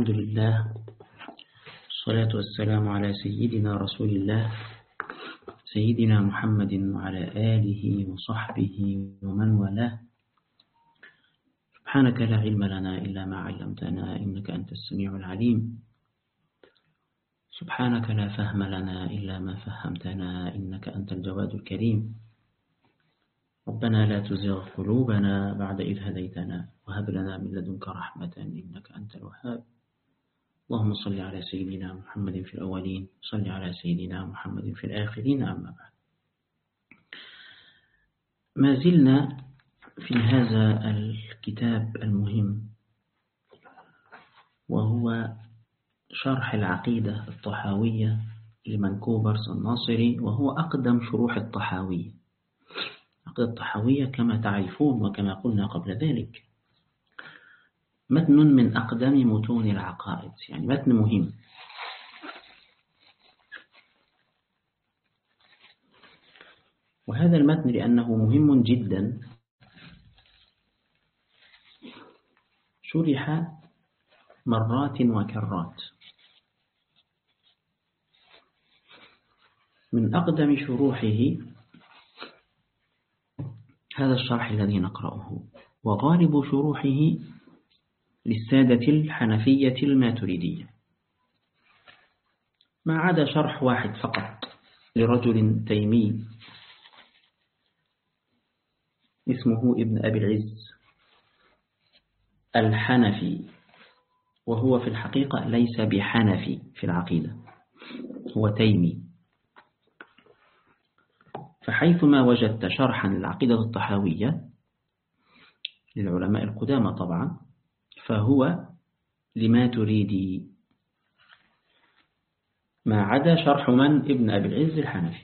الحمد لله، الصلاة والسلام على سيدنا رسول الله سيدنا محمد وعلى آله وصحبه ومن والاه. سبحانك لا علم لنا إلا ما علمتنا إنك أنت السميع العليم. سبحانك لا فهم لنا إلا ما فهمتنا إنك أنت الجواد الكريم. ربنا لا تزغ قلوبنا بعد إذ هديتنا وهب لنا من لدنك رحمة إنك أنت الوهاب. اللهم صل على سيدنا محمد في الأولين، صل على سيدنا محمد في الآخرين. أما بعد، ما زلنا في هذا الكتاب المهم، وهو شرح العقيدة الطحاوية لمنكوبرس الناصري، وهو أقدم شروح الطحاوية. العقيدة الطحاوية كما تعرفون وكما قلنا قبل ذلك متن من أقدم متون العقائد، يعني متن مهم. وهذا المتن لأنه مهم جدا شرح مرات وكرات. من أقدم شروحه هذا الشرح الذي نقرأه، وغالب شروحه للسادة الحنفية الماتريدية، ما عدا شرح واحد فقط لرجل تيمي اسمه ابن أبي العز الحنفي، وهو في الحقيقة ليس بحنفي في العقيدة، هو تيمي. فحيثما وجدت شرحا للعقيدة الطحاوية للعلماء القدامى طبعا، فهو لماتريدي، ما عدا شرح من؟ ابن أبي العز الحنفي.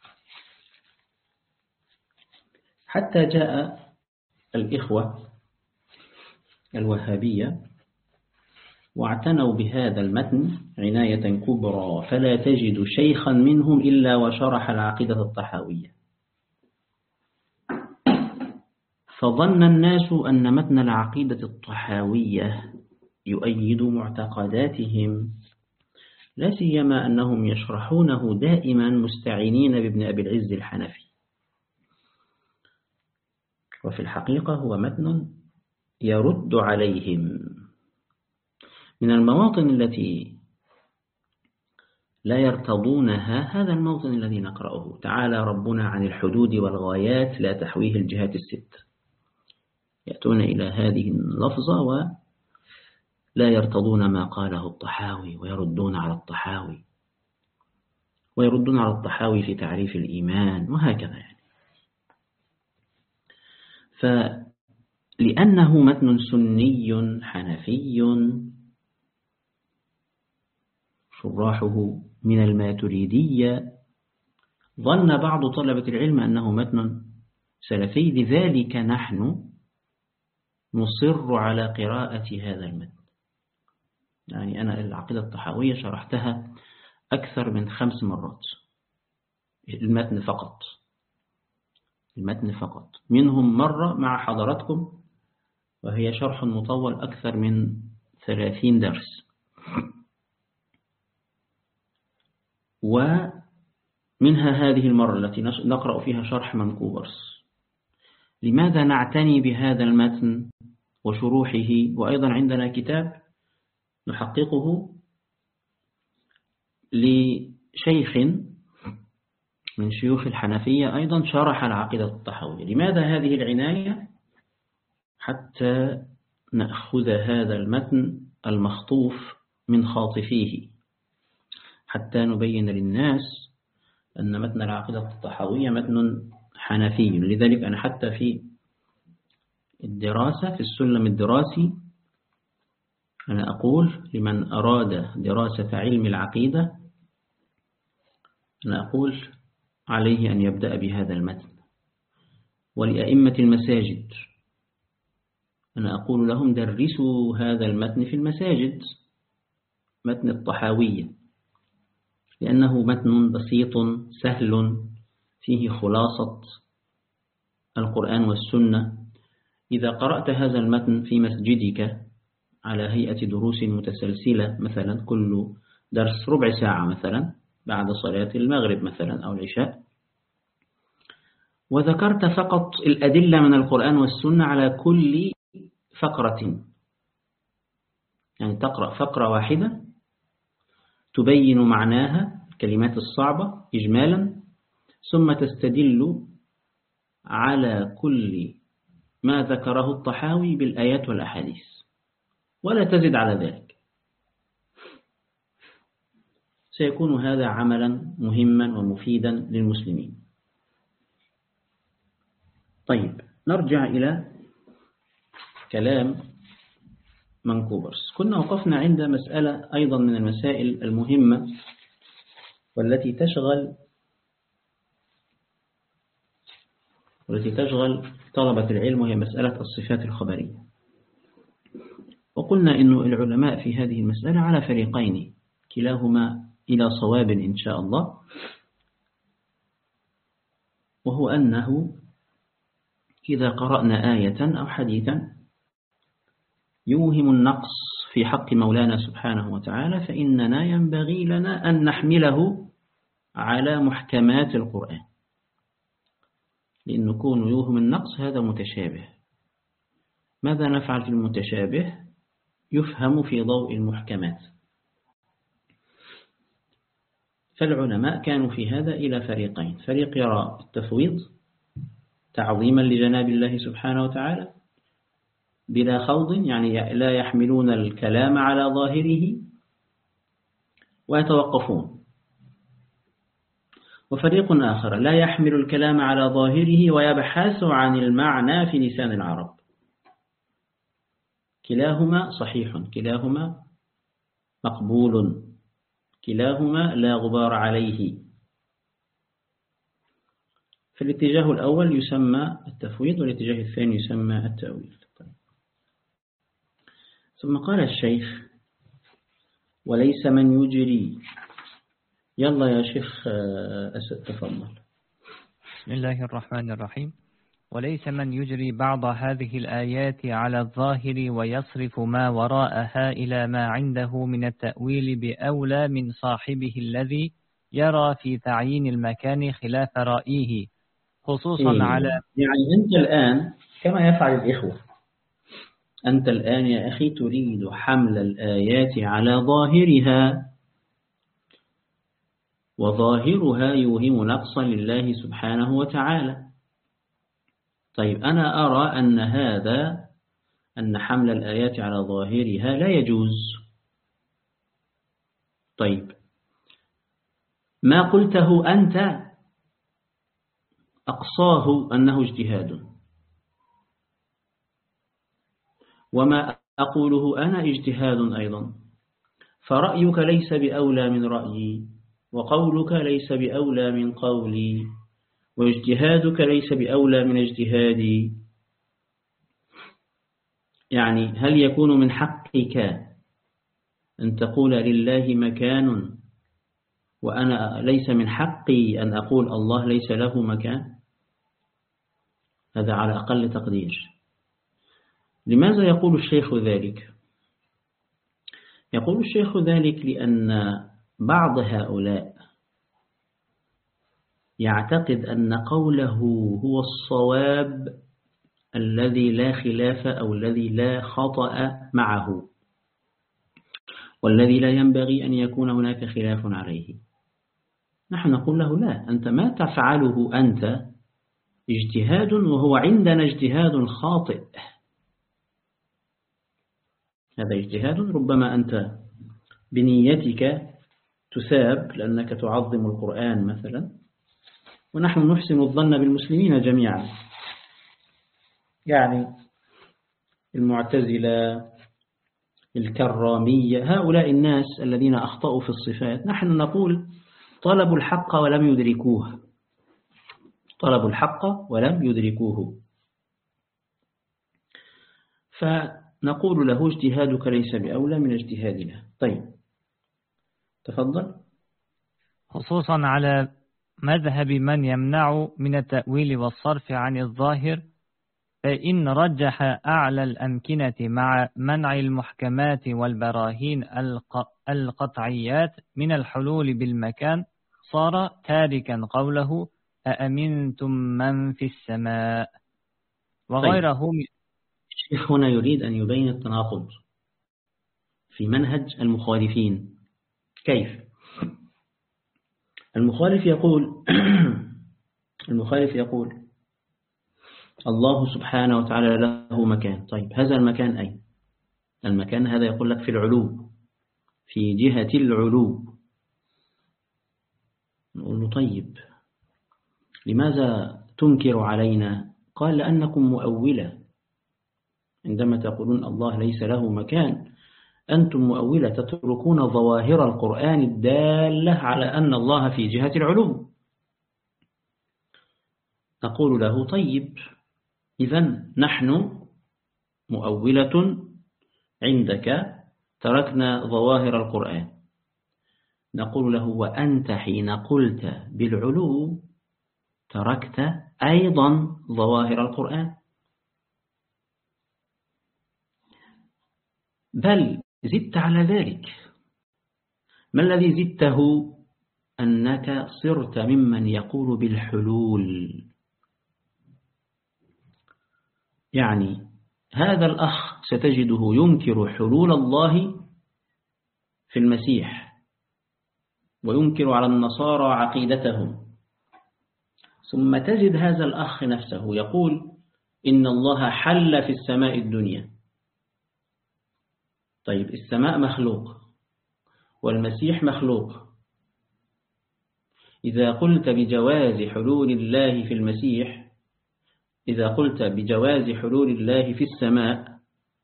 حتى جاء الإخوة الوهابية واعتنوا بهذا المتن عناية كبرى، فلا تجد شيخا منهم إلا وشرح العقيدة الطحاوية. فظن الناس أن متن العقيدة الطحاوية يؤيد معتقداتهم، لا سيما أنهم يشرحونه دائما مستعينين بابن أبي العز الحنفي. وفي الحقيقة هو متن يرد عليهم. من المواطن التي لا يرتضونها هذا الموطن الذي نقرأه: تعالى ربنا عن الحدود والغايات لا تحويه الجهات الست. يأتون إلى هذه اللفظة ولا يرتضون ما قاله الطحاوي، ويردون على الطحاوي، ويردون على الطحاوي في تعريف الإيمان، وهكذا يعني. فلأنه متن سني حنفي شراحه من الماتريدية، ظن بعض طلبة العلم أنه متن سلفي، لذلك نحن نصر على قراءة هذا المتن. يعني أنا العقيدة الطحاوية شرحتها أكثر من 5 مرات، المتن فقط، منهم مرة مع حضراتكم، وهي شرح مطول أكثر من 30 درس. ومنها هذه المرة التي نقرأ فيها شرح منكوبرس. لماذا نعتني بهذا المتن وشروحه؟ وأيضا عندنا كتاب نحققه لشيخ من شيوخ الحنفية أيضا شرح العقيدة الطحاوية. لماذا هذه العناية؟ حتى نأخذ هذا المتن المخطوف من خاطفيه، حتى نبين للناس أن متن العقيدة الطحاوية متن حنفي. لذلك أنا حتى في الدراسة، في السلم الدراسي، أنا أقول لمن أراد دراسة علم العقيدة، أنا أقول عليه أن يبدأ بهذا المتن. ولأئمة المساجد أنا أقول لهم درسوا هذا المتن في المساجد، متن الطحاوية، لأنه متن بسيط سهل فيه خلاصة القرآن والسنة. إذا قرأت هذا المتن في مسجدك على هيئة دروس متسلسلة، مثلا كل درس ربع ساعة مثلا بعد صلاة المغرب مثلا أو العشاء، وذكرت فقط الأدلة من القرآن والسنة على كل فقرة، يعني تقرأ فقرة واحدة تبين معناها الكلمات الصعبة إجمالا، ثم تستدل على كل ما ذكره الطحاوي بالآيات والأحاديث ولا تزد على ذلك. سيكون هذا عملا مهما ومفيدا للمسلمين. طيب، نرجع إلى كلام منكوبرس. كنا وقفنا عند مسألة أيضا من المسائل المهمة والتي تشغل طلبة العلم، وهي مسألة الصفات الخبرية. وقلنا إن العلماء في هذه المسألة على فريقين، كلاهما إلى صواب إن شاء الله، وهو أنه إذا قرأنا آية أو حديثا يوهم النقص في حق مولانا سبحانه وتعالى، فإننا ينبغي لنا أن نحمله على محكمات القرآن، لأن كون يوهم النقص هذا متشابه. ماذا نفعل في المتشابه؟ يفهم في ضوء المحكمات. فالعلماء كانوا في هذا إلى فريقين: فريق يرى التفويض تعظيما لجناب الله سبحانه وتعالى بلا خوض، يعني لا يحملون الكلام على ظاهره ويتوقفون، وفريق آخر لا يحمل الكلام على ظاهره ويبحث عن المعنى في لسان العرب. كلاهما صحيح، كلاهما مقبول، كلاهما لا غبار عليه. فالاتجاه الأول يسمى التفويض، والاتجاه الثاني يسمى التأويل. ثم قال الشيخ: وليس من يجري. يلا يا شيخ أسد تفضل. بسم الله الرحمن الرحيم. وليس من يجري بعض هذه الآيات على الظاهر ويصرف ما وراءها إلى ما عنده من التأويل بأولى من صاحبه الذي يرى في تعيين المكان خلاف رأيه، خصوصا على يعني أنت الآن كما يفعل الإخوة، أنت الآن يا أخي تريد حمل الآيات على ظاهرها، وظاهرها يوهم نقصا لله سبحانه وتعالى. طيب، أنا أرى أن حمل الآيات على ظاهرها لا يجوز. طيب، ما قلته أنت أقصاه أنه اجتهاد، وما أقوله أنا اجتهاد أيضا، فرأيك ليس بأولى من رأيي، وقولك ليس بأولى من قولي، واجتهادك ليس بأولى من اجتهادي. يعني هل يكون من حقك أن تقول لله مكان وأنا ليس من حقي أن أقول الله ليس له مكان؟ هذا على أقل تقدير. لماذا يقول الشيخ ذلك؟ يقول الشيخ ذلك لأن بعض هؤلاء يعتقد أن قوله هو الصواب الذي لا خلاف أو الذي لا خطأ معه، والذي لا ينبغي أن يكون هناك خلاف عليه. نحن نقول له: لا، أنت ما تفعله أنت اجتهاد، وهو عندنا اجتهاد خاطئ. هذا اجتهاد، ربما أنت بنيتك تثاب لأنك تعظم القرآن مثلا، ونحن نحسن الظن بالمسلمين جميعا، يعني المعتزلة، الكرامية، هؤلاء الناس الذين أخطأوا في الصفات، نحن نقول طلبوا الحق ولم يدركوه، طلبوا الحق ولم يدركوه، فنقول له: اجتهادك ليس بأولى من اجتهادنا. طيب، تفضل. خصوصا على مذهب من يمنع من التأويل والصرف عن الظاهر فإن رجح أعلى الأمكنة مع منع المحكمات والبراهين القطعيات من الحلول بالمكان صار تاركا قوله أأمنتم من في السماء وغيره. طيب. الشيخ هنا يريد أن يبين التناقض في منهج المخالفين. كيف؟ المخالف يقول الله سبحانه وتعالى له مكان. طيب هذا المكان أين؟ المكان هذا يقول لك في العلو، في جهة العلو. نقول له طيب لماذا تنكر علينا؟ قال لأنكم مؤولة، عندما تقولون الله ليس له مكان أنتم مؤولة، تتركون ظواهر القرآن الدالة على أن الله في جهة العلو. نقول له طيب إذن نحن مؤولة عندك، تركنا ظواهر القرآن. نقول له وأنت حين قلت بالعلو تركت أيضا ظواهر القرآن، بل زدت على ذلك. ما الذي زدته؟ أنك صرت ممن يقول بالحلول. يعني هذا الأخ ستجده ينكر حلول الله في المسيح، وينكر على النصارى عقيدتهم، ثم تجد هذا الأخ نفسه يقول إن الله حل في السماء الدنيا. طيب السماء مخلوق والمسيح مخلوق، إذا قلت بجواز حلول الله في المسيح، إذا قلت بجواز حلول الله في السماء،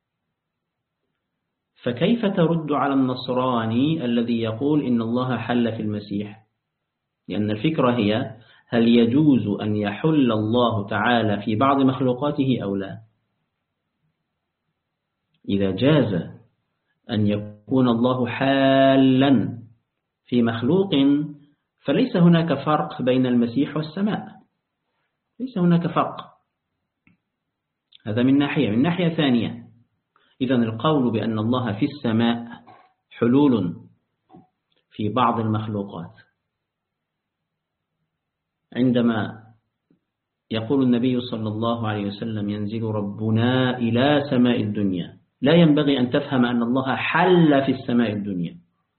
فكيف ترد على النصراني الذي يقول إن الله حل في المسيح؟ لأن الفكرة هي هل يجوز أن يحل الله تعالى في بعض مخلوقاته أو لا؟ إذا جاز أن يكون الله حالا في مخلوق فليس هناك فرق بين المسيح والسماء، ليس هناك فرق. هذا من ناحية. من ناحية ثانية، إذن القول بأن الله في السماء حلول في بعض المخلوقات. عندما يقول النبي صلى الله عليه وسلم ينزل ربنا إلى سماء الدنيا، لا ينبغي أن تفهم أن الله حل في السماء الدنيا.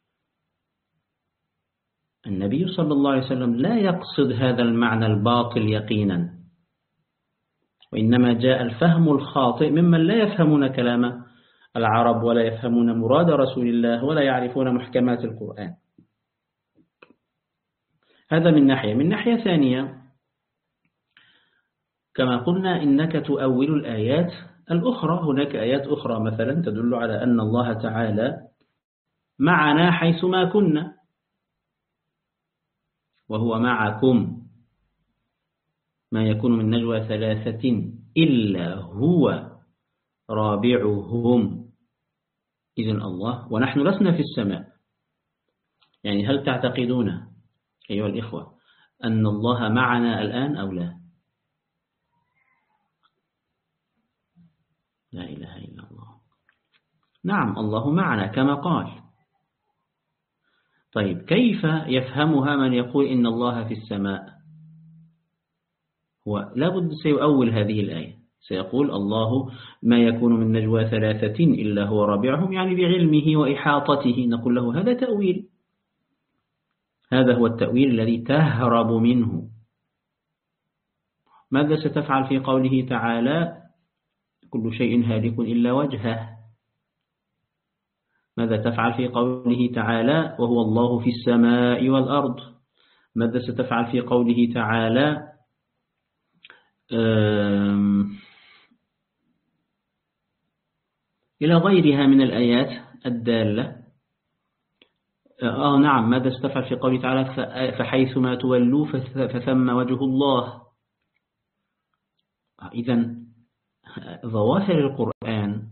النبي صلى الله عليه وسلم لا يقصد هذا المعنى الباطل يقينا، وإنما جاء الفهم الخاطئ ممن لا يفهمون كلام العرب ولا يفهمون مراد رسول الله ولا يعرفون محكمات القرآن. هذا من ناحية. من ناحية ثانية، كما قلنا إنك تؤول الآيات الأخرى. هناك آيات أخرى مثلا تدل على أن الله تعالى معنا حيث ما كنا، وهو معكم، ما يكون من نجوى ثلاثة إلا هو رابعهم. إذن الله ونحن لسنا في السماء. يعني هل تعتقدون أيها الإخوة أن الله معنا الآن أو لا؟ لا إله إلا الله. نعم الله معنا كما قال. طيب كيف يفهمها من يقول إن الله في السماء؟ هو لابد سيؤول هذه الآية، سيقول الله ما يكون من نجوى ثلاثة إلا هو رابعهم، يعني بعلمه وإحاطته. نقول له هذا تأويل، هذا هو التأويل الذي تهرب منه. ماذا ستفعل في قوله تعالى كل شيء هالك إلا وجهه؟ ماذا تفعل في قوله تعالى وهو الله في السماء والأرض؟ ماذا ستفعل في قوله تعالى إلى غيرها من الآيات الدالة؟ نعم، ماذا ستفعل في قوله تعالى فحيثما تولوا فثم وجه الله؟ إذن ظواهر القرآن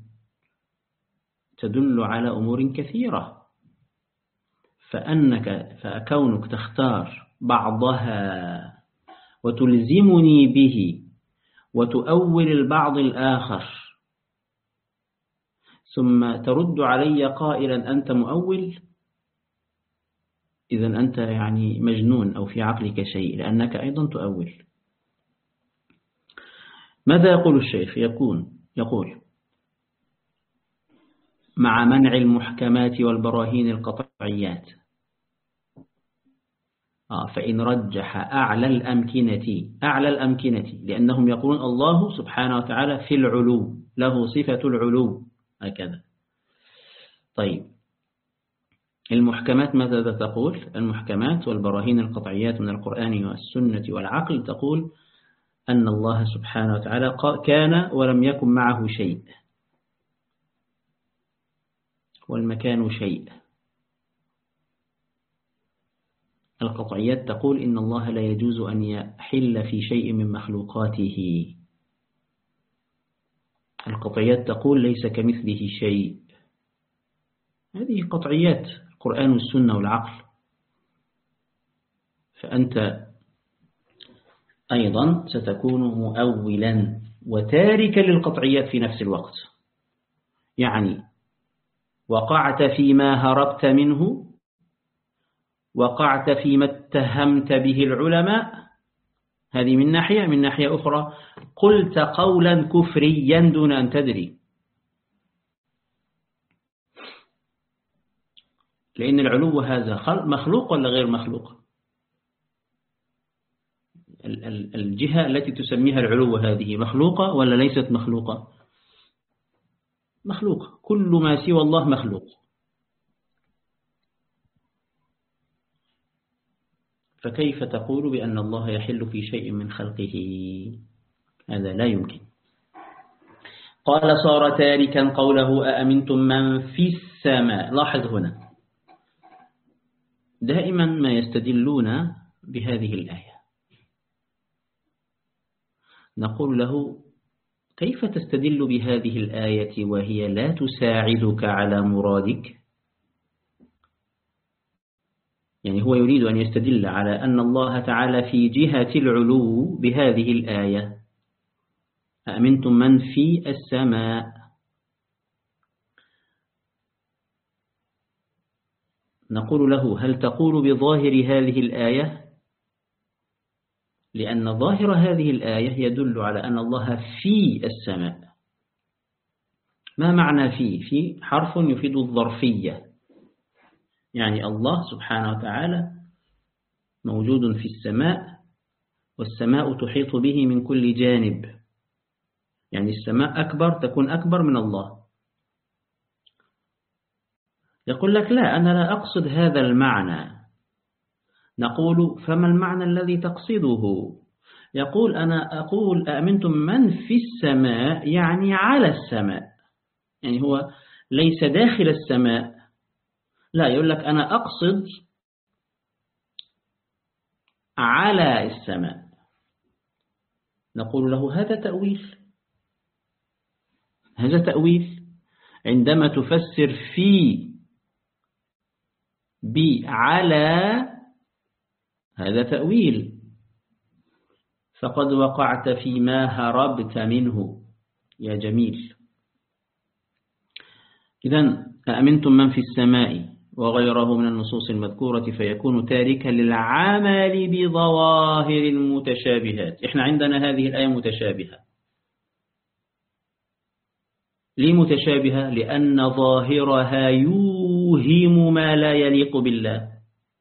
تدل على أمور كثيرة، فكونك تختار بعضها وتلزمني به وتؤول البعض الآخر ثم ترد علي قائلا أنت مؤول، إذن أنت يعني مجنون أو في عقلك شيء، لأنك أيضا تؤول. ماذا يقول الشيخ؟ يقول مع منع المحكمات والبراهين القطعيات، فإن رجح أعلى الأمكنة، لأنهم يقولون الله سبحانه وتعالى في العلو، له صفة العلو هكذا. طيب المحكمات ماذا تقول؟ المحكمات والبراهين القطعيات من القرآن والسنة والعقل تقول أن الله سبحانه وتعالى كان ولم يكن معه شيء، والمكان شيء. القطعيات تقول إن الله لا يجوز أن يحل في شيء من مخلوقاته. القطعيات تقول ليس كمثله شيء. هذه قطعيات القرآن والسنة والعقل. فأنت أيضا ستكون مؤولا وتاركا للقطعيات في نفس الوقت، يعني وقعت فيما هربت منه، وقعت فيما اتهمت به العلماء، هذه من ناحية أخرى قلت قولا كفريا دون أن تدري، لأن العلو هذا مخلوق ولا غير مخلوق؟ الجهة التي تسميها العلو هذه مخلوقة ولا ليست مخلوقة؟ مخلوقة، كل ما سوى الله مخلوق. فكيف تقول بأن الله يحل في شيء من خلقه؟ هذا لا يمكن. قال صار تاركا قوله أأمنتم من في السماء. لاحظ هنا دائما ما يستدلون بهذه الآية، نقول له كيف تستدل بهذه الآية وهي لا تساعدك على مرادك؟ يعني هو يريد أن يستدل على أن الله تعالى في جهة العلو بهذه الآية أأمنتم من في السماء. نقول له هل تقول بظاهر هذه الآية؟ لأن ظاهر هذه الآية يدل على أن الله في السماء. ما معنى في حرف يفيد الظرفية، يعني الله سبحانه وتعالى موجود في السماء، والسماء تحيط به من كل جانب، يعني السماء أكبر، تكون أكبر من الله. يقول لك لا، أنا لا أقصد هذا المعنى. نقول فما المعنى الذي تقصده؟ يقول أنا أقول أأمنتم من في السماء يعني على السماء، يعني هو ليس داخل السماء، لا، يقول لك أنا أقصد على السماء. نقول له هذا تأويل. عندما تفسر في بعلى هذا تأويل، فقد وقعت فيما هربت منه يا جميل. إذن أأمنتم من في السماء وغيره من النصوص المذكورة فيكون تاركا للعمل بظواهر المتشابهات. إحنا عندنا هذه الآية متشابهة. ليه متشابهة؟ لأن ظاهرها يوهم ما لا يليق بالله.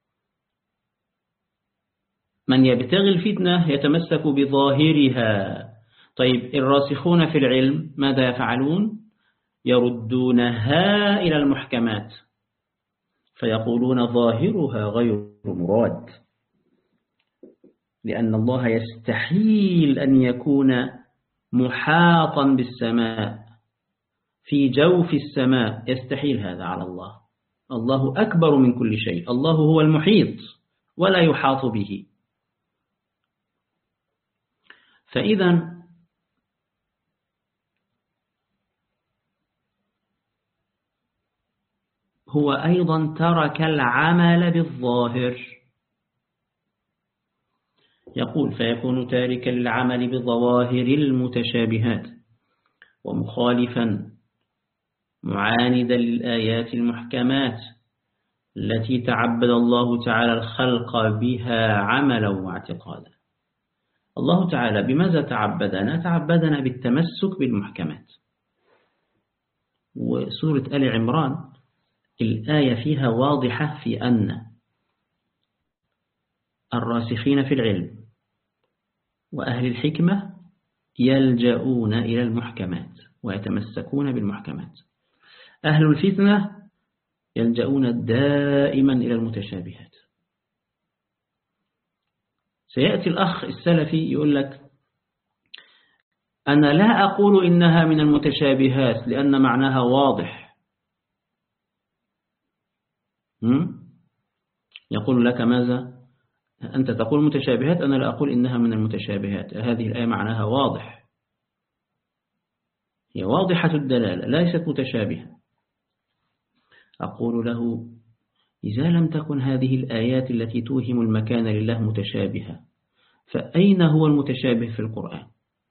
من يبتغي الفتنة يتمسك بظاهرها. طيب الراسخون في العلم ماذا يفعلون؟ يردونها إلى المحكمات فيقولون ظاهرها غير مراد، لأن الله يستحيل أن يكون محاطا بالسماء في جوف السماء، يستحيل هذا على الله. الله أكبر من كل شيء، الله هو المحيط ولا يحاط به. فإذا هو أيضا ترك العمل بالظاهر. يقول فيكون تاركا للعمل بظواهر المتشابهات ومخالفا معاندا للآيات المحكمات التي تعبد الله تعالى الخلق بها عملا واعتقادا. الله تعالى بماذا تعبدنا؟ تعبدنا بالتمسك بالمحكمات. وسورة آل عمران الآية فيها واضحة في أن الراسخين في العلم وأهل الحكمة يلجؤون إلى المحكمات ويتمسكون بالمحكمات. أهل الفتنة يلجؤون دائما إلى المتشابهات. سيأتي الأخ السلفي يقول لك أنا لا أقول إنها من المتشابهات لأن معناها واضح. يقول لك ماذا؟ أنت تقول متشابهات، أنا لا أقول إنها من المتشابهات، هذه الآية معناها واضح، هي واضحة الدلالة ليست متشابهة. أقول له إذا لم تكن هذه الآيات التي توهم المكان لله متشابهة، فأين هو المتشابه في القرآن؟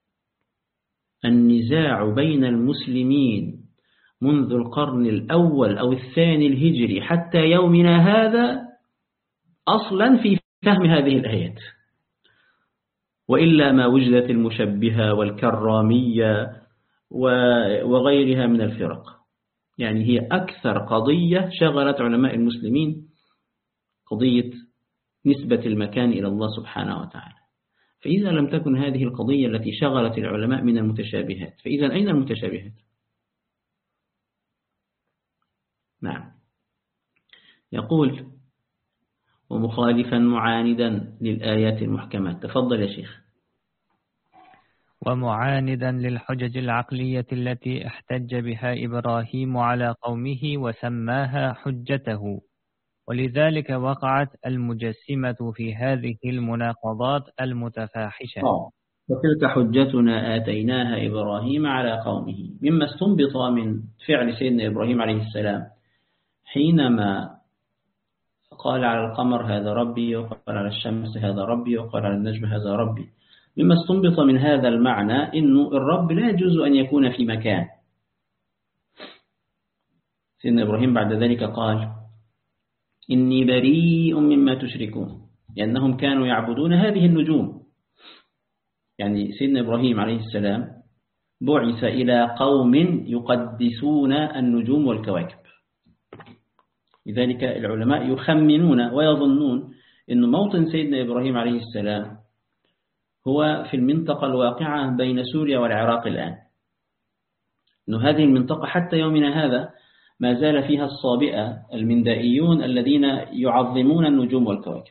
النزاع بين المسلمين منذ القرن الأول أو الثاني الهجري حتى يومنا هذا أصلا في فهم هذه الآيات، وإلا ما وجدت المشبهة والكرامية وغيرها من الفرق. يعني هي أكثر قضية شغلت علماء المسلمين قضية نسبة المكان إلى الله سبحانه وتعالى. فإذا لم تكن هذه القضية التي شغلت العلماء من المتشابهات، فإذا أين المتشابهات؟ نعم. يقول ومخالفا معاندا للآيات المحكمات. تفضل يا شيخ. ومعاندا للحجج العقلية التي احتج بها إبراهيم على قومه وسماها حجته، ولذلك وقعت المجسمة في هذه المناقضات المتفاحشة. وتلك حجتنا آتيناها إبراهيم على قومه، مما استنبط من فعل سيدنا إبراهيم عليه السلام حينما قال على القمر هذا ربي، وقال على الشمس هذا ربي، وقال على النجم هذا ربي. مما استنبط من هذا المعنى إنه الرب لا يجوز أن يكون في مكان. سيدنا إبراهيم بعد ذلك قال إني بريء مما تشركون، لأنهم كانوا يعبدون هذه النجوم. يعني سيدنا إبراهيم عليه السلام بعث إلى قوم يقدسون النجوم والكواكب. لذلك العلماء يخمنون ويظنون أن موطن سيدنا إبراهيم عليه السلام هو في المنطقة الواقعة بين سوريا والعراق الآن. أن هذه المنطقة حتى يومنا هذا ما زال فيها الصابئة المندائيون الذين يعظمون النجوم والكواكب.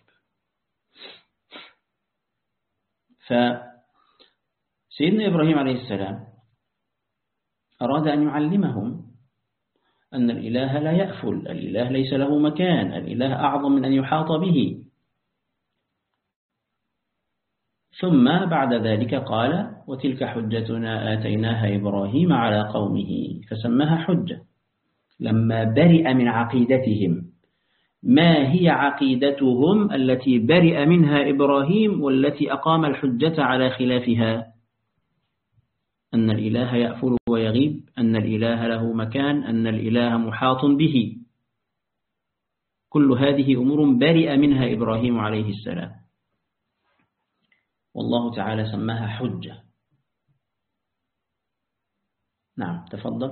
فسيدنا إبراهيم عليه السلام أراد أن يعلمهم أن الإله لا يأفل، الإله ليس له مكان، الإله أعظم من أن يحاط به. ثم بعد ذلك قال وتلك حجتنا آتيناها إبراهيم على قومه، فسماها حجة لما برئ من عقيدتهم. ما هي عقيدتهم التي برئ منها إبراهيم والتي أقام الحجة على خلافها؟ أن الإله يأفل ويغيب، أن الإله له مكان، أن الإله محاط به. كل هذه أمور برئ منها إبراهيم عليه السلام، والله تعالى سماها حجة. نعم تفضل.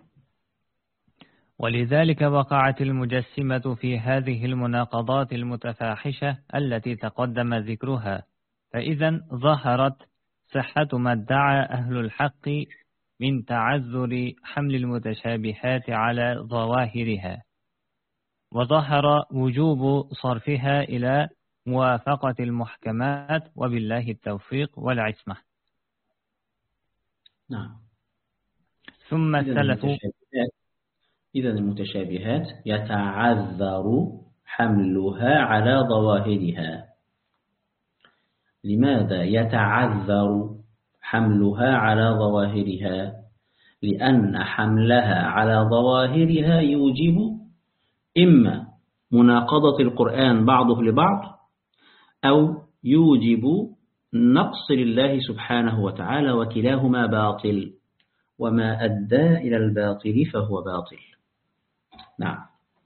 ولذلك وقعت المجسمة في هذه المناقضات المتفاحشة التي تقدم ذكرها، فإذا ظهرت صحة ما ادعى أهل الحق من تعذر حمل المتشابهات على ظواهرها، وظهر وجوب صرفها إلى موافقة المحكمات، وبالله التوفيق والعصمة. نعم. ثم السلف إذا المتشابهات يتعذر حملها على ظواهرها. لماذا يتعذر حملها على ظواهرها؟ لأن حملها على ظواهرها يوجب إما مناقضة القرآن بعضه لبعض، أو يوجب نقص لله سبحانه وتعالى، وكلاهما باطل، وما أدى إلى الباطل فهو باطل. نعم.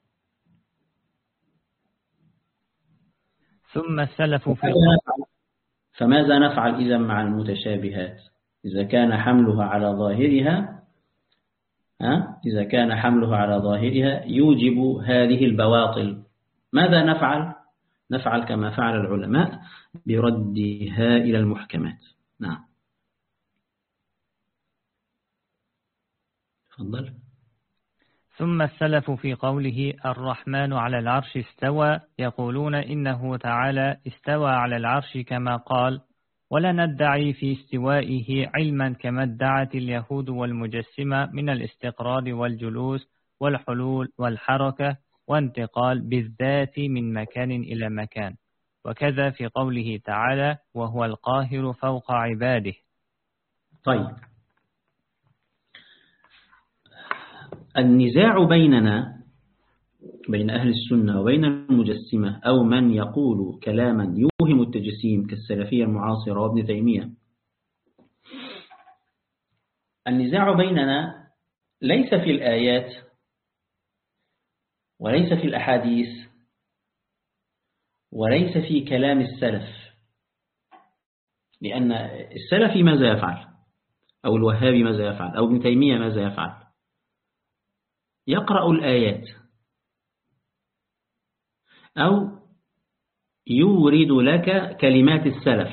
ثم السلف في فماذا نفعل إذا مع المتشابهات؟ إذا كان حملها على ظاهرها إذا كان حملها على ظاهرها يوجب هذه البواطل، ماذا نفعل؟ نفعل كما فعل العلماء بردها إلى المحكمات. نعم. تفضل. ثم السلف في قوله الرحمن على العرش استوى يقولون إنه تعالى استوى على العرش كما قال، ولا ندعي في استوائه علما كما ادعت اليهود والمجسمة من الاستقرار والجلوس والحلول والحركة وانتقال بالذات من مكان إلى مكان، وكذا في قوله تعالى وهو القاهر فوق عباده. طيب، النزاع بيننا بين أهل السنة وبين المجسمة أو من يقول كلاما يوهم التجسيم كالسلفية المعاصرة وابن تيمية، النزاع بيننا ليس في الآيات وليس في الأحاديث وليس في كلام السلف، لأن السلفي ماذا يفعل؟ أو الوهابي ماذا يفعل؟ أو ابن تيمية ماذا يفعل؟ يقرأ الآيات أو يورد لك كلمات السلف.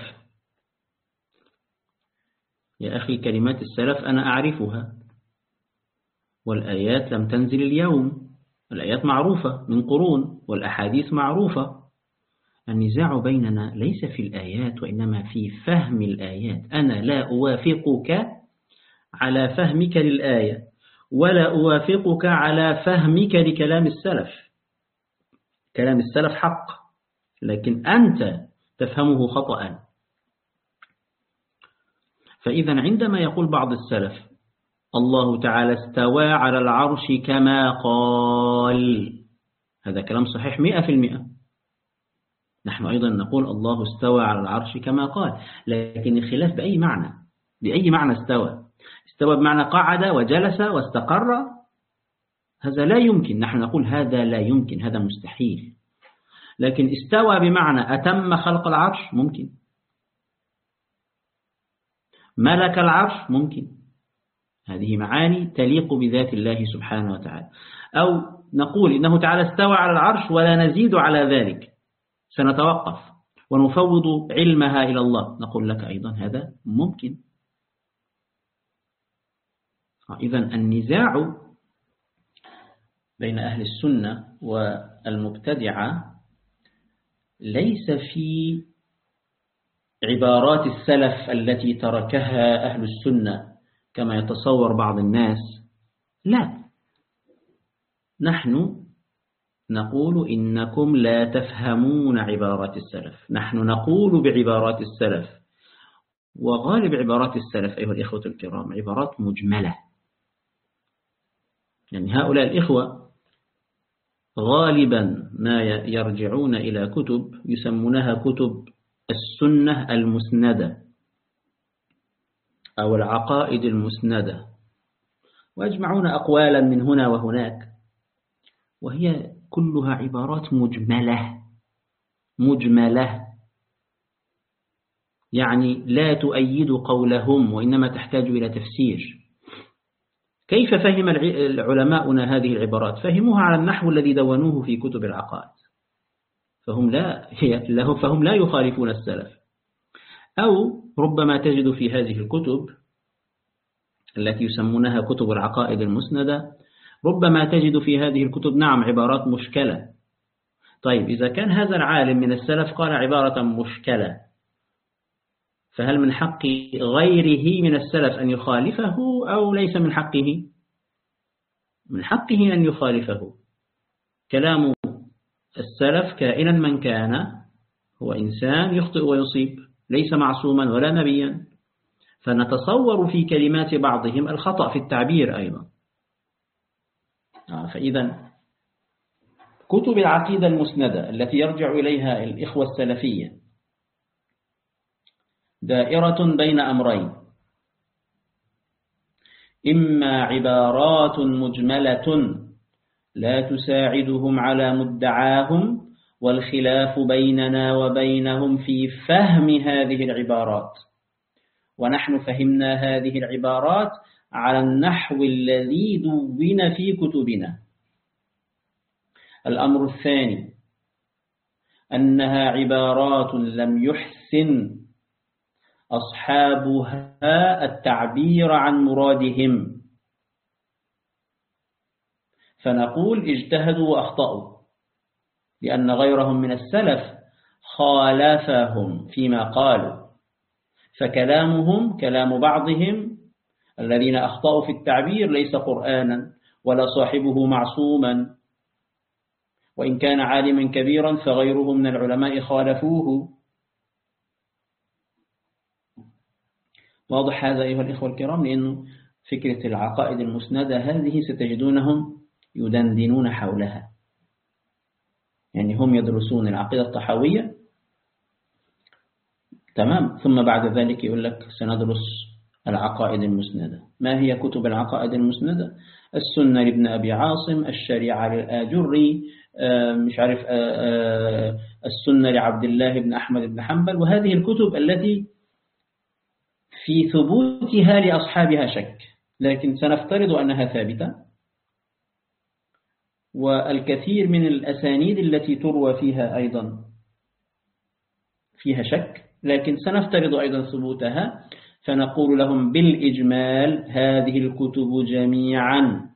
يا أخي، كلمات السلف أنا أعرفها، والآيات لم تنزل اليوم، الآيات معروفة من قرون، والأحاديث معروفة. النزاع بيننا ليس في الآيات وإنما في فهم الآيات. أنا لا أوافقك على فهمك للآية، ولا أوافقك على فهمك لكلام السلف. كلام السلف حق، لكن أنت تفهمه خطأ. فإذا عندما يقول بعض السلف الله تعالى استوى على العرش كما قال، هذا كلام صحيح 100%. نحن أيضا نقول الله استوى على العرش كما قال، لكن الخلاف بأي معنى؟ بأي معنى استوى؟ استوى بمعنى قعد وجلس واستقر؟ هذا لا يمكن. نحن نقول هذا لا يمكن، هذا مستحيل. لكن استوى بمعنى أتم خلق العرش، ممكن. ملك العرش، ممكن. هذه معاني تليق بذات الله سبحانه وتعالى. أو نقول إنه تعالى استوى على العرش ولا نزيد على ذلك، سنتوقف ونفوض علمها إلى الله، نقول لك أيضا هذا ممكن. إذن النزاع بين أهل السنة والمبتدعة ليس في عبارات السلف التي تركها أهل السنة كما يتصور بعض الناس، لا، نحن نقول إنكم لا تفهمون عبارات السلف. نحن نقول بعبارات السلف، وغالب عبارات السلف أيها الإخوة الكرام عبارات مجملة. يعني هؤلاء الإخوة غالبا ما يرجعون إلى كتب يسمونها كتب السنة المسندة أو العقائد المسندة، ويجمعون أقوالا من هنا وهناك، وهي كلها عبارات مجملة، يعني لا تؤيد قولهم وإنما تحتاج إلى تفسير. كيف فهم العلماؤنا هذه العبارات؟ فهموها على النحو الذي دونوه في كتب العقائد، فهم لا يخالفون السلف. أو ربما تجد في هذه الكتب التي يسمونها كتب العقائد المسندة، ربما تجد في هذه الكتب نعم عبارات مشكلة. طيب، إذا كان هذا العالم من السلف قال عبارة مشكلة، فهل من حق غيره من السلف أن يخالفه أو ليس من حقه؟ من حقه أن يخالفه. كلام السلف كائنا من كان هو إنسان يخطئ ويصيب، ليس معصوما ولا نبيا، فنتصور في كلمات بعضهم الخطأ في التعبير أيضا. فإذا كتب العقيدة المسندة التي يرجع إليها الإخوة السلفية دائرة بين أمرين: إما عبارات مجملة لا تساعدهم على مدعاهم، والخلاف بيننا وبينهم في فهم هذه العبارات، ونحن فهمنا هذه العبارات على النحو الذي دون في كتبنا. الأمر الثاني أنها عبارات لم يحسن أصحابها التعبير عن مرادهم، فنقول اجتهدوا وأخطأوا، لأن غيرهم من السلف خالفهم فيما قالوا، فكلامهم كلام بعضهم الذين أخطأوا في التعبير ليس قرآنا ولا صاحبه معصوما، وإن كان عالما كبيرا فغيره من العلماء خالفوه. واضح هذا أيها الإخوة الكرام؟ لأنه فكرة العقائد المسندة هذه ستجدونهم يدندنون حولها، يعني هم يدرسون العقيدة الطحاوية تمام، ثم بعد ذلك يقول لك سندرس العقائد المسندة. ما هي كتب العقائد المسندة؟ السنة لابن أبي عاصم، الشريعة للآجري، مش عارف، السنة لعبد الله بن أحمد بن حنبل، وهذه الكتب التي في ثبوتها لأصحابها شك، لكن سنفترض أنها ثابتة، والكثير من الأسانيد التي تروى فيها أيضا فيها شك، لكن سنفترض أيضا ثبوتها، فنقول لهم بالإجمال هذه الكتب جميعا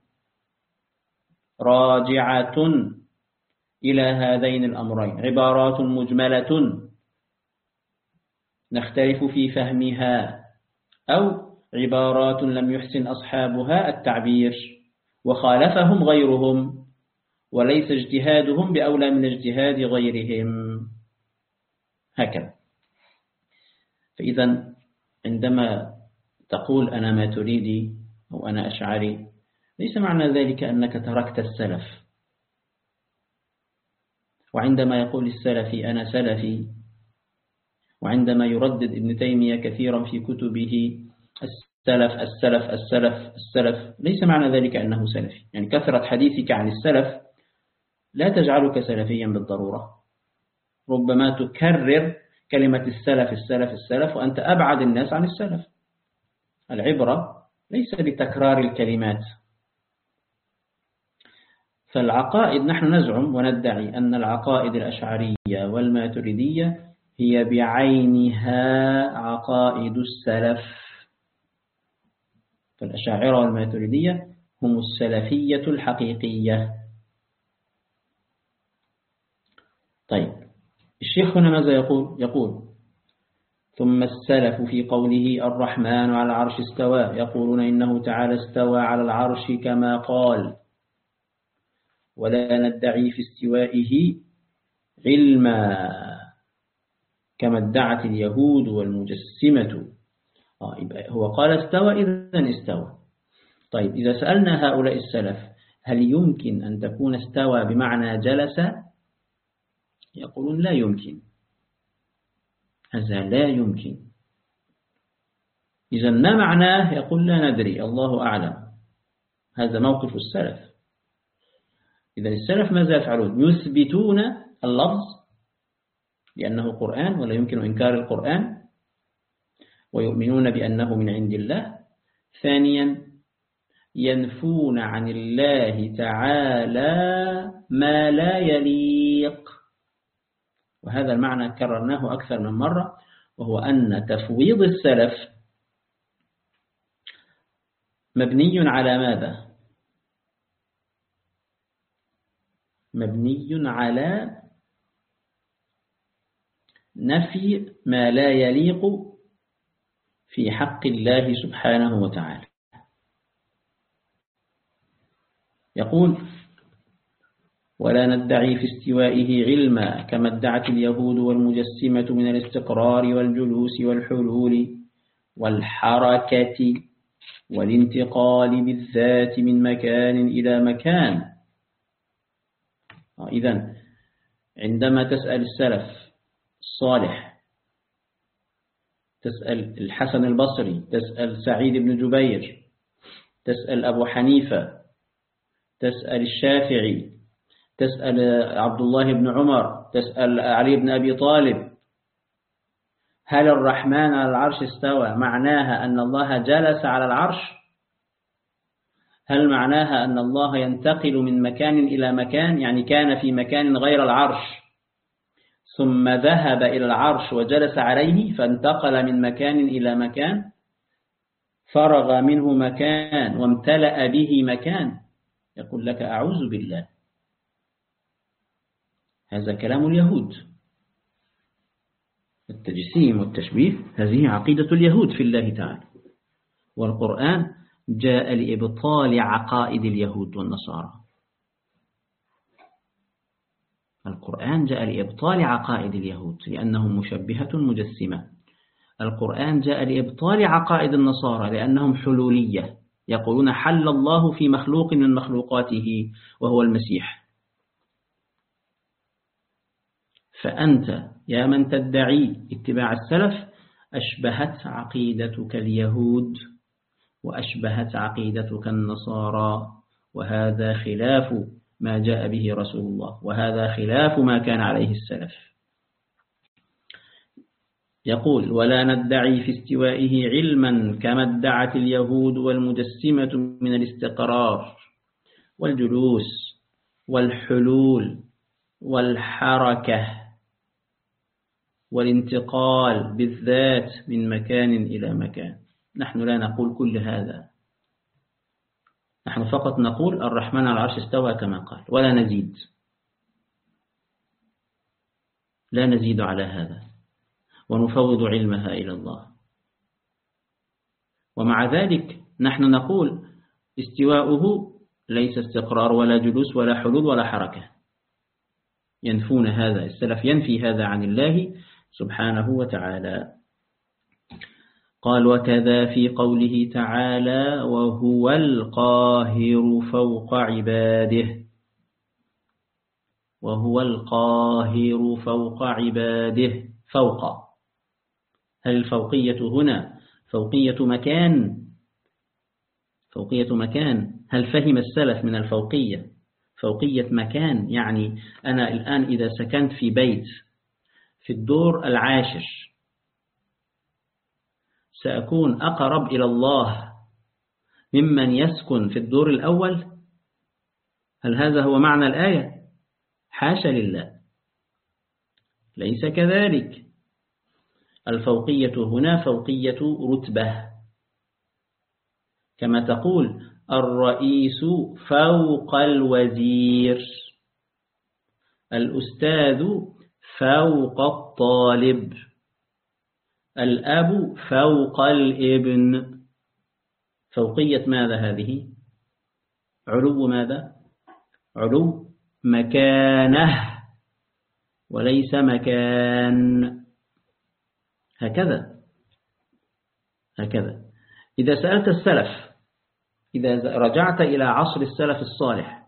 راجعة إلى هذين الأمرين: عبارات مجملة نختلف في فهمها، أو عبارات لم يحسن أصحابها التعبير وخالفهم غيرهم، وليس اجتهادهم بأولى من اجتهاد غيرهم، هكذا. فإذا عندما تقول أنا ماتريدي أو أنا أشعري، ليس معنى ذلك أنك تركت السلف. وعندما يقول السلفي أنا سلفي، وعندما يردد ابن تيمية كثيرا في كتبه السلف السلف السلف السلف، ليس معنى ذلك أنه سلفي. يعني كثرة حديثك عن السلف لا تجعلك سلفيا بالضرورة، ربما تكرر كلمة السلف السلف السلف وأنت أبعد الناس عن السلف. العبرة ليس بتكرار الكلمات. فالعقائد، نحن نزعم وندعي أن العقائد الأشعرية والماتريدية هي بعينها عقائد السلف، فالأشاعرة والماتريدية هم السلفية الحقيقية. طيب، الشيخ هنا ماذا يقول؟ ثم السلف في قوله الرحمن على العرش استوى يقولون إنه تعالى استوى على العرش كما قال، ولا ندعي في استوائه علما كما ادعت اليهود والمجسمة. هو قال استوى، إذن استوى. طيب، إذا سألنا هؤلاء السلف هل يمكن أن تكون استوى بمعنى جلس؟ يقولون لا يمكن، هذا لا يمكن. إذا ما معناه؟ يقول لا ندري، الله أعلم. هذا موقف السلف. إذا السلف ماذا يفعلون؟ يثبتون اللفظ لأنه قرآن ولا يمكن إنكار القرآن، ويؤمنون بأنه من عند الله. ثانيا، ينفون عن الله تعالى ما لا يليق، وهذا المعنى كررناه أكثر من مرة، وهو أن تفويض السلف مبني على ماذا؟ مبني على نفي ما لا يليق في حق الله سبحانه وتعالى. يقول ولا ندعي في استوائه علما كما ادعت اليهود والمجسمة من الاستقرار والجلوس والحلول والحركة والانتقال بالذات من مكان إلى مكان. إذن عندما تسأل السلف الصالح تسأل الحسن البصري، تسأل سعيد بن جبير، تسأل أبو حنيفة، تسأل الشافعي، تسأل عبد الله بن عمر، تسأل علي بن أبي طالب. هل الرحمن على العرش استوى معناها أن الله جلس على العرش؟ هل معناها أن الله ينتقل من مكان إلى مكان، يعني كان في مكان غير العرش ثم ذهب إلى العرش وجلس عليه فانتقل من مكان إلى مكان، فرغ منه مكان وامتلأ به مكان؟ يقول لك أعوذ بالله، هذا كلام اليهود. التجسيم والتشبيه هذه عقيدة اليهود في الله تعالى، والقرآن جاء لإبطال عقائد اليهود والنصارى. القرآن جاء لإبطال عقائد اليهود لأنهم مشبهة مجسمة. القرآن جاء لإبطال عقائد النصارى لأنهم حلولية، يقولون حل الله في مخلوق من مخلوقاته وهو المسيح. فأنت يا من تدعي اتباع السلف أشبهت عقيدتك اليهود وأشبهت عقيدتك النصارى، وهذا خلاف ما جاء به رسول الله، وهذا خلاف ما كان عليه السلف. يقول ولا ندعي في استوائه علما كما ادعت اليهود والمجسمة من الاستقرار والجلوس والحلول والحركة والانتقال بالذات من مكان إلى مكان. نحن لا نقول كل هذا، نحن فقط نقول الرحمن على العرش استوى كما قال، ولا نزيد، لا نزيد على هذا، ونفوض علمها إلى الله. ومع ذلك نحن نقول استواؤه ليس استقرار ولا جلوس ولا حلول ولا حركة، ينفون هذا، السلف ينفي هذا عن الله سبحانه وتعالى. قال وكذا في قوله تعالى وهو القاهر فوق عباده، وهو القاهر فوق عباده. فوق، هل الفوقية هنا فوقية مكان؟ فوقية مكان. هل فهم السلف من الفوقية فوقية مكان؟ يعني أنا الآن إذا سكنت في بيت في الدور العاشر سأكون أقرب إلى الله ممن يسكن في الدور الأول؟ هل هذا هو معنى الآية؟ حاشا لله، ليس كذلك. الفوقية هنا فوقية رتبة، كما تقول الرئيس فوق الوزير، الأستاذ فوق الطالب، الأب فوق الابن. فوقية ماذا هذه؟ علو ماذا؟ علو مكانه وليس مكان. هكذا إذا سألت السلف، إذا رجعت إلى عصر السلف الصالح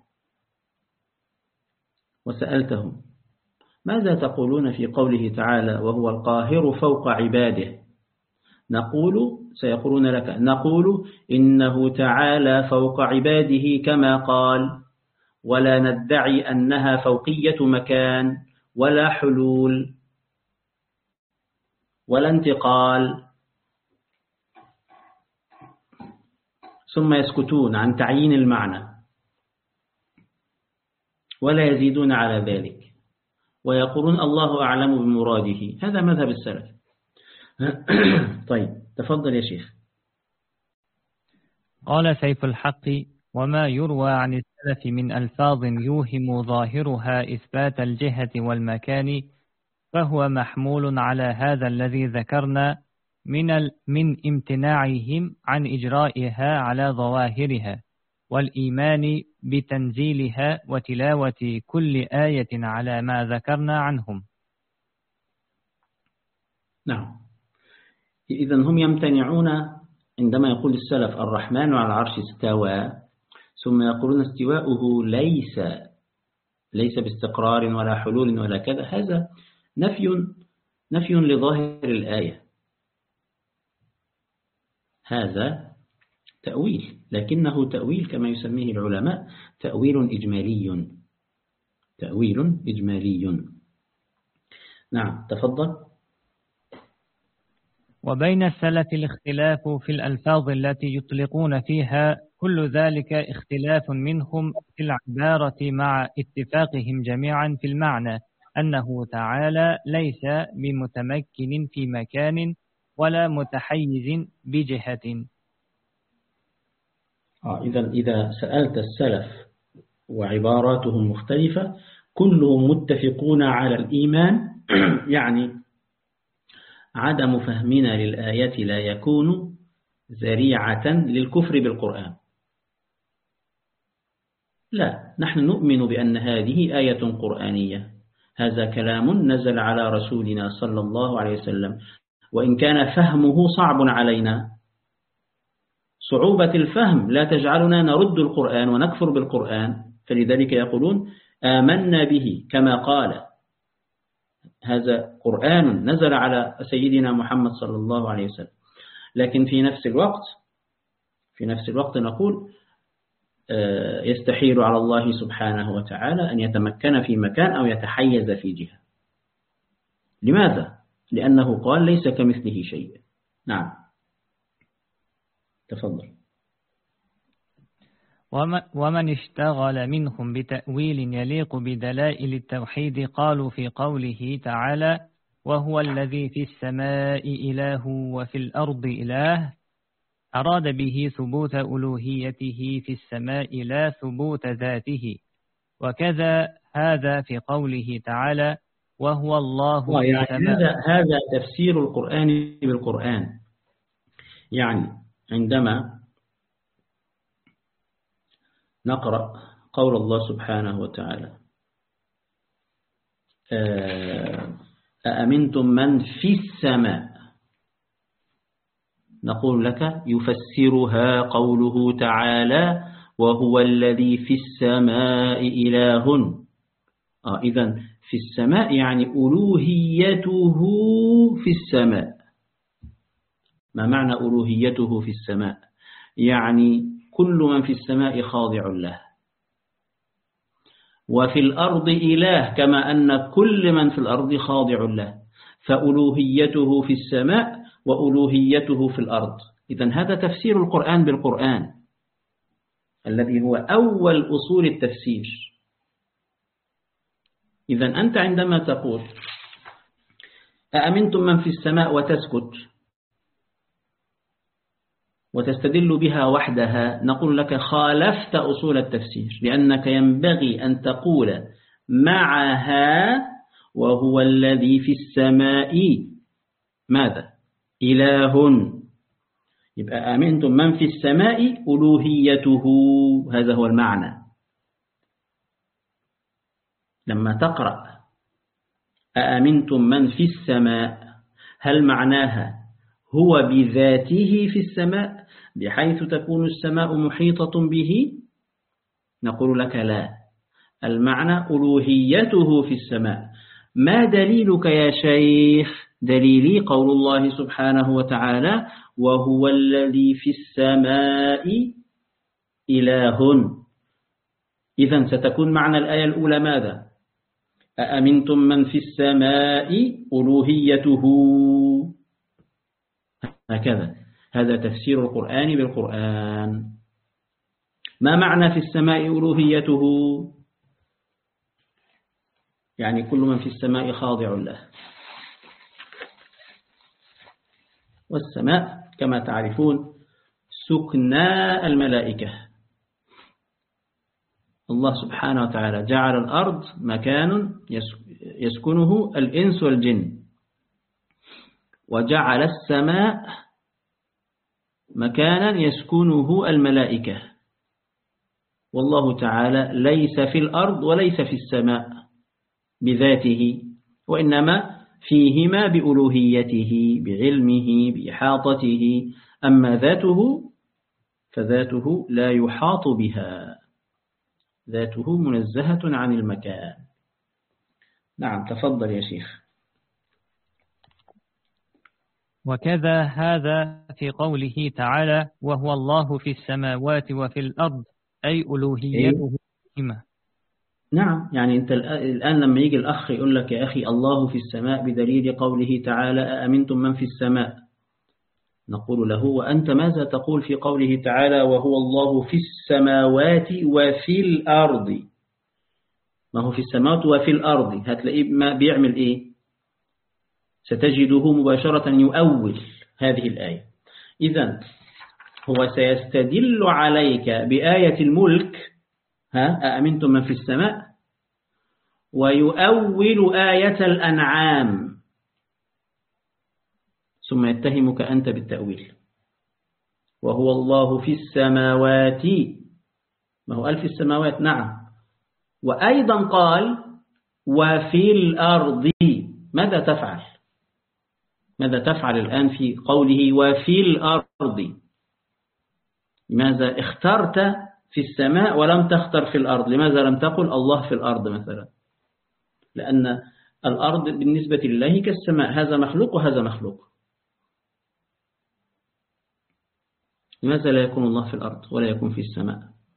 وسألتهم ماذا تقولون في قوله تعالى وهو القاهر فوق عباده؟ سيقولون لك نقول إنه تعالى فوق عباده كما قال، ولا ندعي أنها فوقية مكان ولا حلول ولا انتقال. ثم يسكتون عن تعيين المعنى ولا يزيدون على ذلك ويقولون الله أعلم بمراده. هذا مذهب السلف. طيب تفضل يا شيخ. قال سيف الحق وما يروى عن السلف من ألفاظ يوهم ظاهرها إثبات الجهة والمكان فهو محمول على هذا الذي ذكرنا من امتناعهم عن إجرائها على ظواهرها والإيمان بتنزيلها وتلاوة كل آية على ما ذكرنا عنهم. نعم، إذن هم يمتنعون عندما يقول السلف الرحمن على العرش استوى، ثم يقولون استواؤه ليس باستقرار ولا حلول ولا كذا. هذا نفي لظاهر الآية، هذا تأويل، لكنه تأويل كما يسميه العلماء تأويل إجمالي. تأويل إجمالي. نعم تفضل. وبين السلف الاختلاف في الألفاظ التي يطلقون فيها كل ذلك اختلاف منهم في العبارة مع اتفاقهم جميعا في المعنى أنه تعالى ليس بمتمكن في مكان ولا متحيز بجهة. إذا سألت السلف وعباراتهم مختلفة كلهم متفقون على الإيمان يعني عدم فهمنا للآيات لا يكون ذريعة للكفر بالقرآن. لا، نحن نؤمن بأن هذه آية قرآنية، هذا كلام نزل على رسولنا صلى الله عليه وسلم، وإن كان فهمه صعب علينا، صعوبة الفهم لا تجعلنا نرد القرآن ونكفر بالقرآن، فلذلك يقولون آمنا به كما قال، هذا قرآن نزل على سيدنا محمد صلى الله عليه وسلم. لكن في نفس الوقت نقول يستحيل على الله سبحانه وتعالى أن يتمكن في مكان أو يتحيز في جهة. لماذا؟ لأنه قال ليس كمثله شيء. نعم تفضل. ومن اشتغل منهم بتأويل يليق بدلائل التوحيد قالوا في قوله تعالى وهو الذي في السماء إله وفي الأرض إله، أراد به ثبوت ألوهيته في السماء لا ثبوت ذاته. وكذا هذا في قوله تعالى وهو الله في السماء. هذا تفسير القرآن بالقرآن. يعني عندما نقرأ قول الله سبحانه وتعالى أأمنتم من في السماء، نقول لك يفسرها قوله تعالى وهو الذي في السماء إله. إذن في السماء يعني ألوهيته في السماء. ما معنى ألوهيته في السماء؟ يعني كل من في السماء خاضع له، وفي الأرض إله كما أن كل من في الأرض خاضع له، فألوهيته في السماء وألوهيته في الأرض. إذن هذا تفسير القرآن بالقرآن الذي هو أول أصول التفسير. إذن أنت عندما تقول أأمنتم من في السماء وتسكت وتستدل بها وحدها، نقول لك خالفت أصول التفسير، لأنك ينبغي أن تقول معها وهو الذي في السماء ماذا؟ إله. يبقى آمنتم من في السماء ألوهيته، هذا هو المعنى. لما تقرأ آمنتم من في السماء، هل معناها هو بذاته في السماء بحيث تكون السماء محيطة به؟ نقول لك لا، المعنى ألوهيته في السماء. ما دليلك يا شيخ؟ دليلي قول الله سبحانه وتعالى وهو الذي في السماء إله. إذن ستكون معنى الآية الأولى ماذا؟ أأمنتم من في السماء ألوهيته، هكذا. هذا تفسير القرآن بالقرآن. ما معنى في السماء ألوهيته؟ يعني كل من في السماء خاضع له. والسماء كما تعرفون سكنى الملائكة. الله سبحانه وتعالى جعل الأرض مكان يسكنه الإنس والجن، وجعل السماء مكانا يسكنه الملائكة. والله تعالى ليس في الأرض وليس في السماء بذاته، وإنما فيهما بألوهيته بعلمه بإحاطته. أما ذاته فذاته لا يحاط بها، ذاته منزهة عن المكان. نعم تفضل يا شيخ. وكذا هذا في قوله تعالى وهو الله في السماوات وفي الأرض أي ألوهيته فيهما. نعم، يعني أنت الآن لما يجي الأخ يقول لك يا أخي الله في السماء بدليل قوله تعالى أأمنتم من في السماء، نقول له وأنت ماذا تقول في قوله تعالى وهو الله في السماوات وفي الأرض؟ ما هو في السماوات وفي الأرض، هتلاقيه ما بيعمل إيه؟ ستجده مباشرة يؤول هذه الآية. إذن هو سيستدل عليك بآية الملك، أأمنتم من في السماء، ويؤول آية الأنعام، ثم يتهمك أنت بالتأويل. وهو الله في السماوات، ما هو ألف السماوات، نعم، وأيضا قال وفي الأرض. ماذا تفعل؟ ماذا تفعل الآن في قوله وفي الأرض؟ لماذا اخترت في السماء ولم تختر في الأرض؟ لماذا لم تقل الله في الأرض مثلا؟ لأن الأرض بالنسبة لله كالسماء، هذا مخلوق وهذا مخلوق. لماذا لا يكون الله في الأرض ولا يكون في السماء؟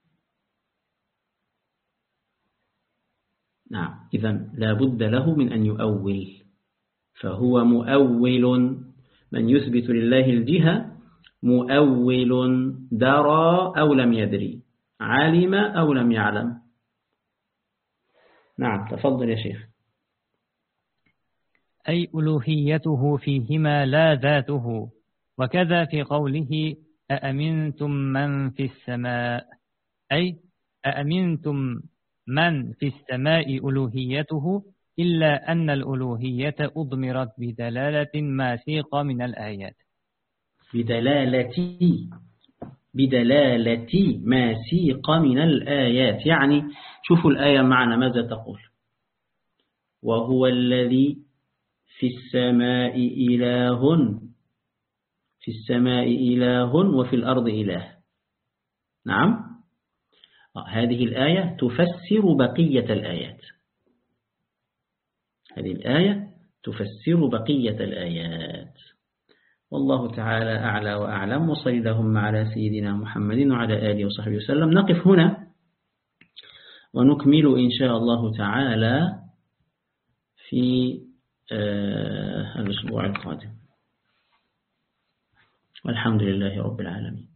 نعم، إذن لا بد له من أن يؤول، فهو مؤول. من يثبت لله الجهة مؤول، درى أو لم يدري، علم أو لم يعلم. نعم، تفضل يا شيخ. أي ألوهيته فيهما لا ذاته. وكذا في قوله أأمنتم من في السماء، أي أأمنتم من في السماء ألوهيته، إلا أن الألوهية أضمرت بدلالة ما سيق من الآيات. بدلالة ما سيق من الآيات، يعني شوفوا الآية معنا ماذا تقول. وهو الذي في السماء إله، في السماء إله وفي الأرض إله. نعم، هذه الآية تفسر بقية الآيات. هذه الآية تفسر بقية الآيات. والله تعالى أعلى وأعلم، وصل اللهم على سيدنا محمد وعلى آله وصحبه وسلم. نقف هنا ونكمل إن شاء الله تعالى في الأسبوع القادم، والحمد لله رب العالمين.